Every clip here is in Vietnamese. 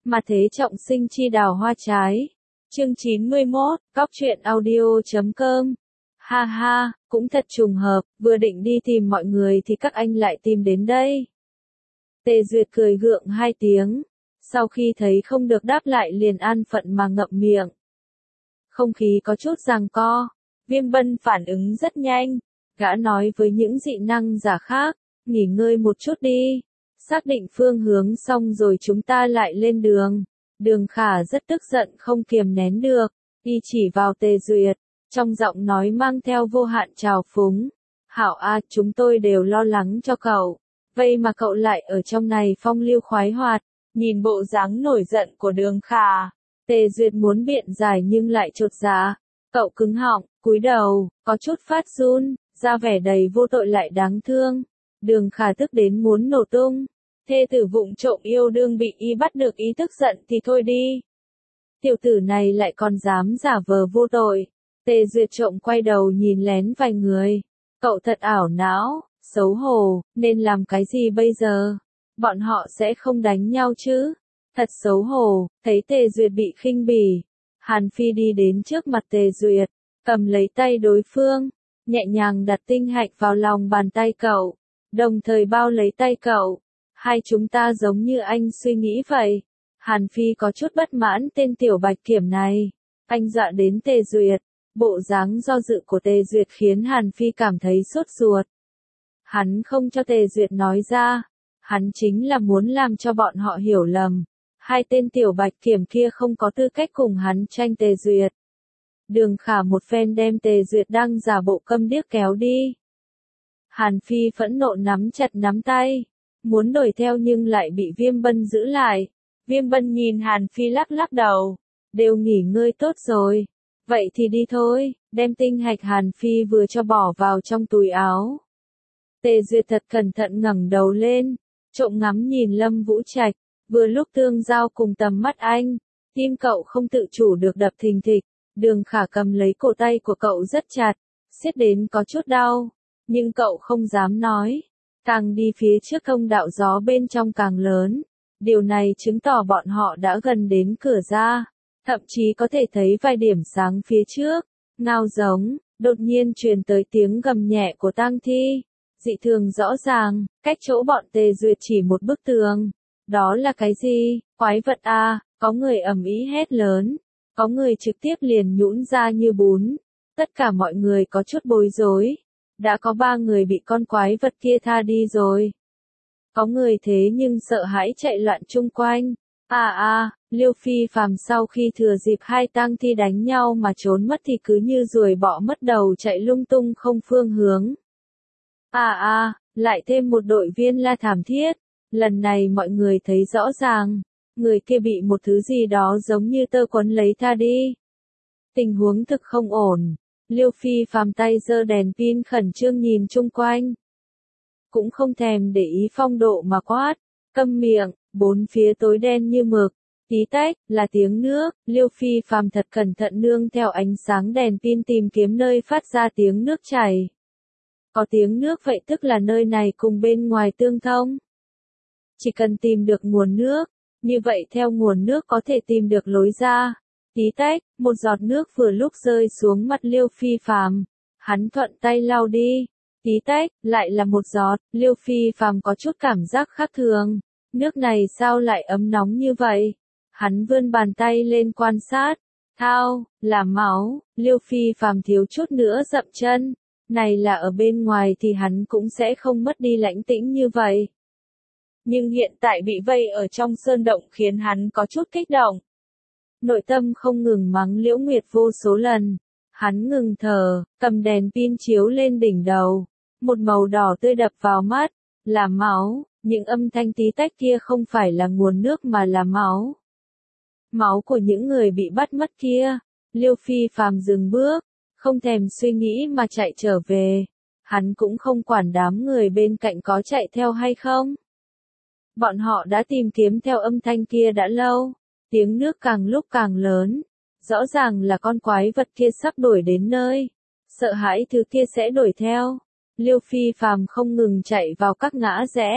Mà thế trọng sinh chi đào hoa trái. Chương 91, Cóc truyện audio.com. Ha ha, cũng thật trùng hợp, vừa định đi tìm mọi người thì các anh lại tìm đến đây. Tề Duyệt cười gượng hai tiếng, sau khi thấy không được đáp lại liền an phận mà ngậm miệng. Không khí có chút giằng co, Viêm Bân phản ứng rất nhanh, gã nói với những dị năng giả khác, nghỉ ngơi một chút đi, xác định phương hướng xong rồi chúng ta lại lên đường. Đường Khả rất tức giận không kiềm nén được, y chỉ vào Tề Duyệt, trong giọng nói mang theo vô hạn trào phúng. Hảo a, chúng tôi đều lo lắng cho cậu, vậy mà cậu lại ở trong này phong lưu khoái hoạt. Nhìn bộ dáng nổi giận của Đường Khả, Tề Duyệt muốn biện giải nhưng lại chột dạ. Cậu cứng họng, cúi đầu, có chút phát run, ra vẻ đầy vô tội lại đáng thương. Đường Khả tức đến muốn nổ tung. Thê tử vụng trộm yêu đương bị y bắt được ý tức giận thì thôi đi. Tiểu tử này lại còn dám giả vờ vô tội. Tề Duyệt trộm quay đầu nhìn lén vài người. Cậu thật ảo não, xấu hổ, nên làm cái gì bây giờ? Bọn họ sẽ không đánh nhau chứ? Thật xấu hổ, thấy Tề Duyệt bị khinh bỉ. Hàn Phi đi đến trước mặt Tề Duyệt, cầm lấy tay đối phương, nhẹ nhàng đặt tinh hạch vào lòng bàn tay cậu, đồng thời bao lấy tay cậu. Hai chúng ta giống như anh suy nghĩ vậy. Hàn Phi có chút bất mãn tên tiểu bạch kiểm này. Anh dọa đến Tề Duyệt. Bộ dáng do dự của Tề Duyệt khiến Hàn Phi cảm thấy sốt ruột. Hắn không cho Tề Duyệt nói ra. Hắn chính là muốn làm cho bọn họ hiểu lầm. Hai tên tiểu bạch kiểm kia không có tư cách cùng hắn tranh Tề Duyệt. Đường Khả một phen đem Tề Duyệt đang giả bộ câm điếc kéo đi. Hàn Phi phẫn nộ nắm chặt nắm tay. Muốn đuổi theo nhưng lại bị Viêm Bân giữ lại. Viêm Bân nhìn Hàn Phi lắc lắc đầu. Đều nghỉ ngơi tốt rồi. Vậy thì đi thôi, đem tinh hạch Hàn Phi vừa cho bỏ vào trong túi áo. Tề Duyệt thật cẩn thận ngẩng đầu lên, trộm ngắm nhìn Lâm Vũ Trạch, vừa lúc tương giao cùng tầm mắt anh, tim cậu không tự chủ được đập thình thịch. Đường Khả cầm lấy cổ tay của cậu rất chặt, siết đến có chút đau, nhưng cậu không dám nói. Càng đi phía trước thông đạo gió bên trong càng lớn, điều này chứng tỏ bọn họ đã gần đến cửa ra, thậm chí có thể thấy vài điểm sáng phía trước. Ngao giống, đột nhiên truyền tới tiếng gầm nhẹ của tang thi, dị thường rõ ràng, cách chỗ bọn Tề Duyệt chỉ một bức tường. Đó là cái gì? Quái vật à? Có người ầm ĩ hét lớn, có người trực tiếp liền nhũn ra như bún. Tất cả mọi người có chút bối rối. Đã có 3 người bị con quái vật kia tha đi rồi. Có người thế nhưng sợ hãi chạy loạn chung quanh. Liêu Phi Phàm sau khi thừa dịp hai tang thi đánh nhau mà trốn mất thì cứ như ruồi bọ mất đầu chạy lung tung không phương hướng. Lại thêm một đội viên la thảm thiết. Lần này mọi người thấy rõ ràng, người kia bị một thứ gì đó giống như tơ quấn lấy tha đi. Tình huống thực không ổn. Liêu Phi Phàm tay giơ đèn pin khẩn trương nhìn chung quanh. Cũng không thèm để ý phong độ mà quát. Câm miệng, bốn phía tối đen như mực. Tí tách, là tiếng nước. Liêu Phi Phàm thật cẩn thận nương theo ánh sáng đèn pin tìm kiếm nơi phát ra tiếng nước chảy. Có tiếng nước vậy tức là nơi này cùng bên ngoài tương thông. Chỉ cần tìm được nguồn nước, như vậy theo nguồn nước có thể tìm được lối ra. Tí tách, một giọt nước vừa lúc rơi xuống mặt Liêu Phi Phàm. Hắn thuận tay lau đi. Tí tách, lại là một giọt. Liêu Phi Phàm có chút cảm giác khác thường. Nước này sao lại ấm nóng như vậy? Hắn vươn bàn tay lên quan sát. Thao, là máu. Liêu Phi Phàm thiếu chút nữa dậm chân. Này là ở bên ngoài thì hắn cũng sẽ không mất đi lãnh tĩnh như vậy. Nhưng hiện tại bị vây ở trong sơn động khiến hắn có chút kích động. Nội tâm không ngừng mắng Liễu Nguyệt vô số lần. Hắn ngừng thở, cầm đèn pin chiếu lên đỉnh đầu. Một màu đỏ tươi đập vào mắt, là máu. Những âm thanh tí tách kia không phải là nguồn nước mà là máu. Máu của những người bị bắt mất kia. Liêu Phi Phàm dừng bước, không thèm suy nghĩ mà chạy trở về. Hắn cũng không quản đám người bên cạnh có chạy theo hay không. Bọn họ đã tìm kiếm theo âm thanh kia đã lâu. Tiếng nước càng lúc càng lớn. Rõ ràng là con quái vật kia sắp đuổi đến nơi. Sợ hãi thứ kia sẽ đuổi theo. Liêu Phi Phàm không ngừng chạy vào các ngã rẽ.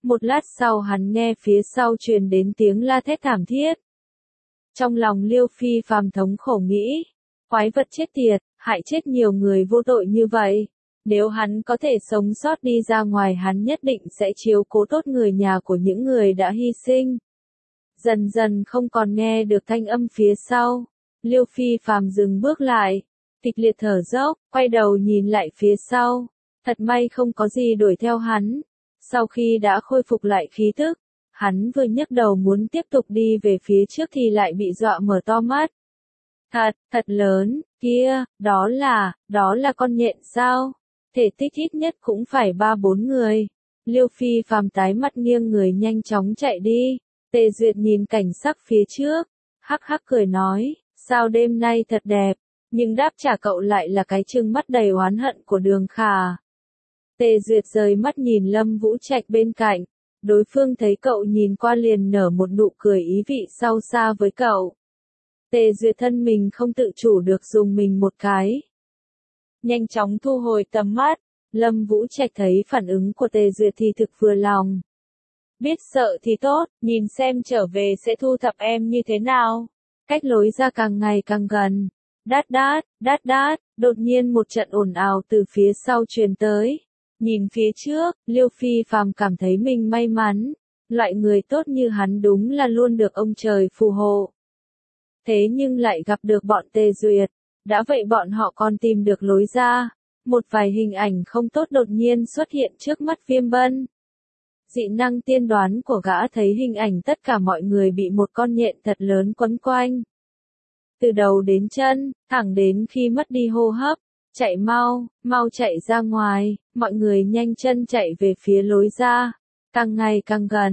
Một lát sau hắn nghe phía sau truyền đến tiếng la thét thảm thiết. Trong lòng Liêu Phi Phàm thống khổ nghĩ, quái vật chết tiệt, hại chết nhiều người vô tội như vậy. Nếu hắn có thể sống sót đi ra ngoài hắn nhất định sẽ chiếu cố tốt người nhà của những người đã hy sinh. Dần dần không còn nghe được thanh âm phía sau. Liêu Phi Phàm dừng bước lại, kịch liệt thở dốc, quay đầu nhìn lại phía sau. Thật may không có gì đuổi theo hắn. Sau khi đã khôi phục lại khí tức, hắn vừa nhấc đầu muốn tiếp tục đi về phía trước thì lại bị dọa mở to mắt. Thật lớn, kia, đó là con nhện sao? Thể tích ít nhất cũng phải 3-4 người. Liêu Phi Phàm tái mặt nghiêng người nhanh chóng chạy đi. Tề Duyệt nhìn cảnh sắc phía trước, hắc hắc cười nói, sao đêm nay thật đẹp, nhưng đáp trả cậu lại là cái trừng mắt đầy oán hận của Đường Khả. Tề Duyệt rời mắt nhìn Lâm Vũ Trạch bên cạnh, đối phương thấy cậu nhìn qua liền nở một nụ cười ý vị sâu xa với cậu. Tề Duyệt thân mình không tự chủ được dùng mình một cái. Nhanh chóng thu hồi tầm mắt, Lâm Vũ Trạch thấy phản ứng của Tề Duyệt thì thực vừa lòng. Biết sợ thì tốt, nhìn xem trở về sẽ thu thập em như thế nào. Cách lối ra càng ngày càng gần. Đát, đột nhiên một trận ồn ào từ phía sau truyền tới. Nhìn phía trước, Liêu Phi Phàm cảm thấy mình may mắn. Loại người tốt như hắn đúng là luôn được ông trời phù hộ. Thế nhưng lại gặp được bọn Tề Duyệt. Đã vậy bọn họ còn tìm được lối ra. Một vài hình ảnh không tốt đột nhiên xuất hiện trước mắt Viêm Bân. Dị năng tiên đoán của gã thấy hình ảnh tất cả mọi người bị một con nhện thật lớn quấn quanh. Từ đầu đến chân, thẳng đến khi mất đi hô hấp. Chạy mau chạy ra ngoài, mọi người nhanh chân chạy về phía lối ra. Càng ngày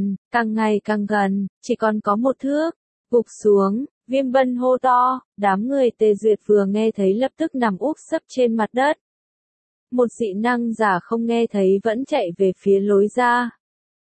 càng gần, chỉ còn có một thước. Gục xuống, Viêm Bân hô to, đám người Tề Duyệt vừa nghe thấy lập tức nằm úp sấp trên mặt đất. Một dị năng giả không nghe thấy vẫn chạy về phía lối ra.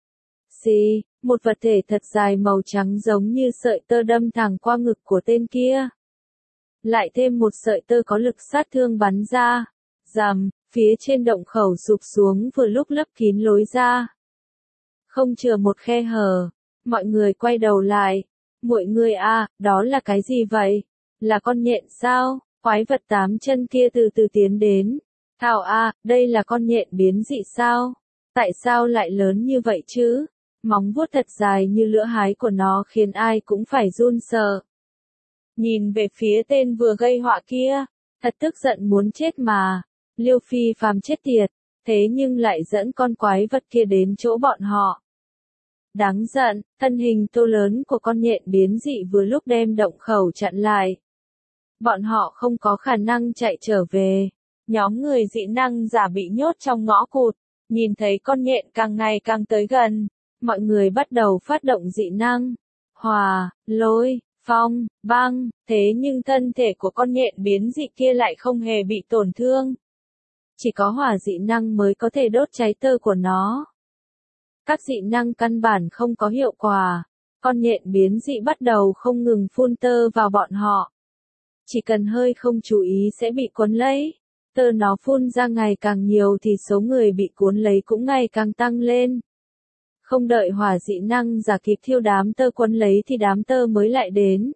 Xì, một vật thể thật dài màu trắng giống như sợi tơ đâm thẳng qua ngực của tên kia. Lại thêm một sợi tơ có lực sát thương bắn ra. Rầm, phía trên động khẩu sụp xuống vừa lúc lấp kín lối ra. Không chừa một khe hở, mọi người quay đầu lại. Mọi người à, đó là cái gì vậy? Là con nhện sao? Quái vật 8 chân kia từ từ tiến đến. Thảo à, đây là con nhện biến dị sao? Tại sao lại lớn như vậy chứ? Móng vuốt thật dài như lưỡi hái của nó khiến ai cũng phải run sợ. Nhìn về phía tên vừa gây họa kia, thật tức giận muốn chết mà. Liêu Phi Phàm chết tiệt, thế nhưng lại dẫn con quái vật kia đến chỗ bọn họ. Đáng giận, thân hình to lớn của con nhện biến dị vừa lúc đem động khẩu chặn lại. Bọn họ không có khả năng chạy trở về. Nhóm người dị năng giả bị nhốt trong ngõ cụt, nhìn thấy con nhện càng ngày càng tới gần. Mọi người bắt đầu phát động dị năng. Hỏa, lôi, phong, băng, thế nhưng thân thể của con nhện biến dị kia lại không hề bị tổn thương. Chỉ có hỏa dị năng mới có thể đốt cháy tơ của nó. Các dị năng căn bản không có hiệu quả. Con nhện biến dị bắt đầu không ngừng phun tơ vào bọn họ. Chỉ cần hơi không chú ý sẽ bị cuốn lấy. Tơ nó phun ra ngày càng nhiều thì số người bị cuốn lấy cũng ngày càng tăng lên. Không đợi hỏa dị năng giả kịp thiêu đám tơ cuốn lấy thì đám tơ mới lại đến.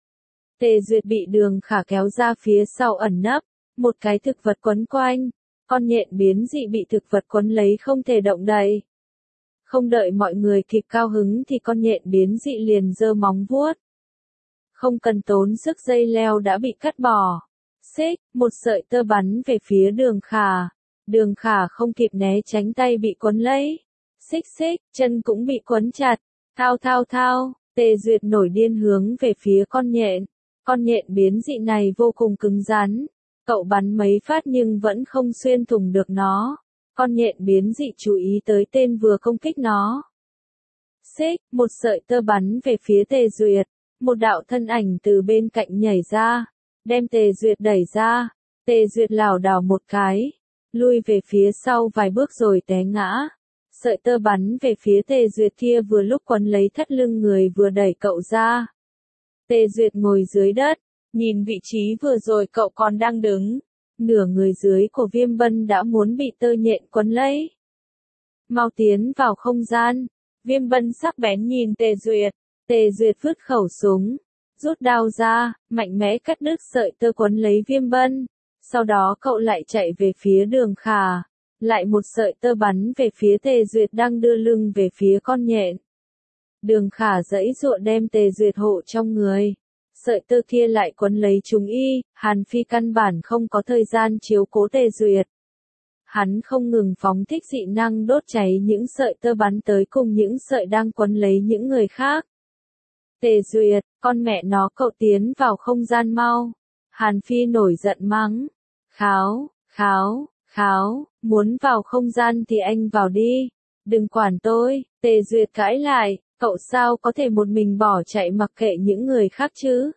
Tề Duyệt bị Đường Khả kéo ra phía sau ẩn nấp, một cái thực vật quấn quanh. Con nhện biến dị bị thực vật quấn lấy không thể động đậy. Không đợi mọi người kịp cao hứng thì con nhện biến dị liền giơ móng vuốt. Không cần tốn sức dây leo đã bị cắt bỏ. Xích, một sợi tơ bắn về phía Đường Khả. Đường Khả không kịp né tránh tay bị quấn lấy. Xích, chân cũng bị quấn chặt. Thao, Tề Duyệt nổi điên hướng về phía con nhện. Con nhện biến dị này vô cùng cứng rắn. Cậu bắn mấy phát nhưng vẫn không xuyên thủng được nó. Con nhện biến dị chú ý tới tên vừa công kích nó. Xích, một sợi tơ bắn về phía Tề Duyệt. Một đạo thân ảnh từ bên cạnh nhảy ra. Đem Tề Duyệt đẩy ra. Tề Duyệt lảo đảo một cái. Lui về phía sau vài bước rồi té ngã. Sợi tơ bắn về phía Tề Duyệt kia vừa lúc quấn lấy thắt lưng người vừa đẩy cậu ra. Tề Duyệt ngồi dưới đất. Nhìn vị trí vừa rồi cậu còn đang đứng. Nửa người dưới của Viêm Bân đã muốn bị tơ nhện quấn lấy. Mau tiến vào không gian. Viêm Bân sắc bén nhìn Tề Duyệt. Tề Duyệt vứt khẩu súng, rút đao ra, mạnh mẽ cắt đứt sợi tơ quấn lấy Viêm Bân. Sau đó cậu lại chạy về phía Đường Khả. Lại một sợi tơ bắn về phía Tề Duyệt đang đưa lưng về phía con nhện. Đường Khả giãy giụa đem Tề Duyệt hộ trong người. Sợi tơ kia lại quấn lấy chúng y, Hàn Phi căn bản không có thời gian chiếu cố Tề Duyệt. Hắn không ngừng phóng thích dị năng đốt cháy những sợi tơ bắn tới cùng những sợi đang quấn lấy những người khác. Tề Duyệt, con mẹ nó cậu tiến vào không gian mau. Hàn Phi nổi giận mắng. Kháo, kháo, kháo, muốn vào không gian thì anh vào đi. Đừng quản tôi, Tề Duyệt cãi lại, cậu sao có thể một mình bỏ chạy mặc kệ những người khác chứ?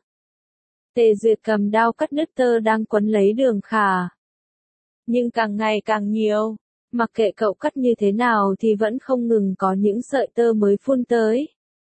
Tề Duyệt cầm đao cắt đứt tơ đang quấn lấy Đường Khả. Nhưng càng ngày càng nhiều, mặc kệ cậu cắt như thế nào thì vẫn không ngừng có những sợi tơ mới phun tới.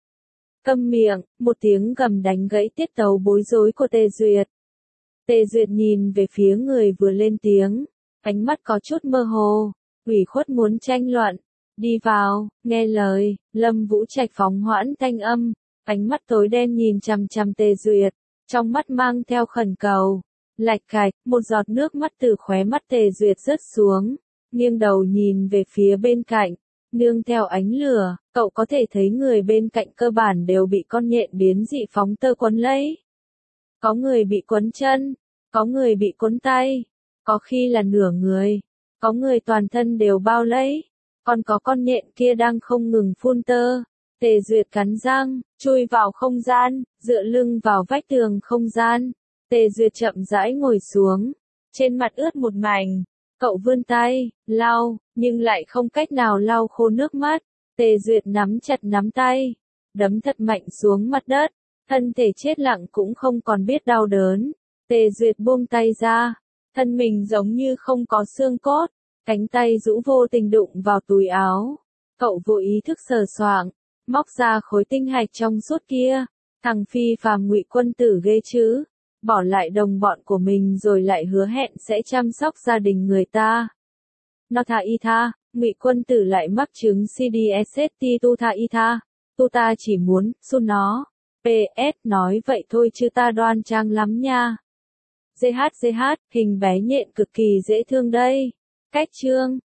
Câm miệng, một tiếng gầm đánh gãy tiết tấu bối rối của Tề Duyệt. Tề Duyệt nhìn về phía người vừa lên tiếng, ánh mắt có chút mơ hồ, ủy khuất muốn tranh luận. Đi vào, nghe lời, Lâm Vũ Trạch phóng hoãn thanh âm, ánh mắt tối đen nhìn chằm chằm Tề Duyệt, trong mắt mang theo khẩn cầu. Lạch cạch, một giọt nước mắt từ khóe mắt Tề Duyệt rớt xuống, nghiêng đầu nhìn về phía bên cạnh, nương theo ánh lửa, cậu có thể thấy người bên cạnh cơ bản đều bị con nhện biến dị phóng tơ quấn lấy. Có người bị quấn chân, có người bị quấn tay, có khi là nửa người, có người toàn thân đều bao lấy, còn có con nhện kia đang không ngừng phun tơ. Tề Duyệt cắn răng, chui vào không gian, dựa lưng vào vách tường không gian. Tề Duyệt chậm rãi ngồi xuống, trên mặt ướt một mảnh. Cậu vươn tay, lau, nhưng lại không cách nào lau khô nước mắt. Tề Duyệt nắm chặt nắm tay, đấm thật mạnh xuống mặt đất, thân thể chết lặng cũng không còn biết đau đớn. Tề Duyệt buông tay ra, thân mình giống như không có xương cốt, cánh tay rũ vô tình đụng vào túi áo. Cậu vô ý thức sờ soạng, móc ra khối tinh hạch trong suốt kia. Thằng phi phàm Ngụy Quân Tử ghê chứ, bỏ lại đồng bọn của mình rồi lại hứa hẹn sẽ chăm sóc gia đình người ta. Nó tha y tha, Ngụy Quân Tử lại mắc chứng CDSST tu tha y tha, tu ta chỉ muốn, su nó. PS nói vậy thôi chứ ta đoan trang lắm nha. GH, hình bé nhện cực kỳ dễ thương đây. Cách chương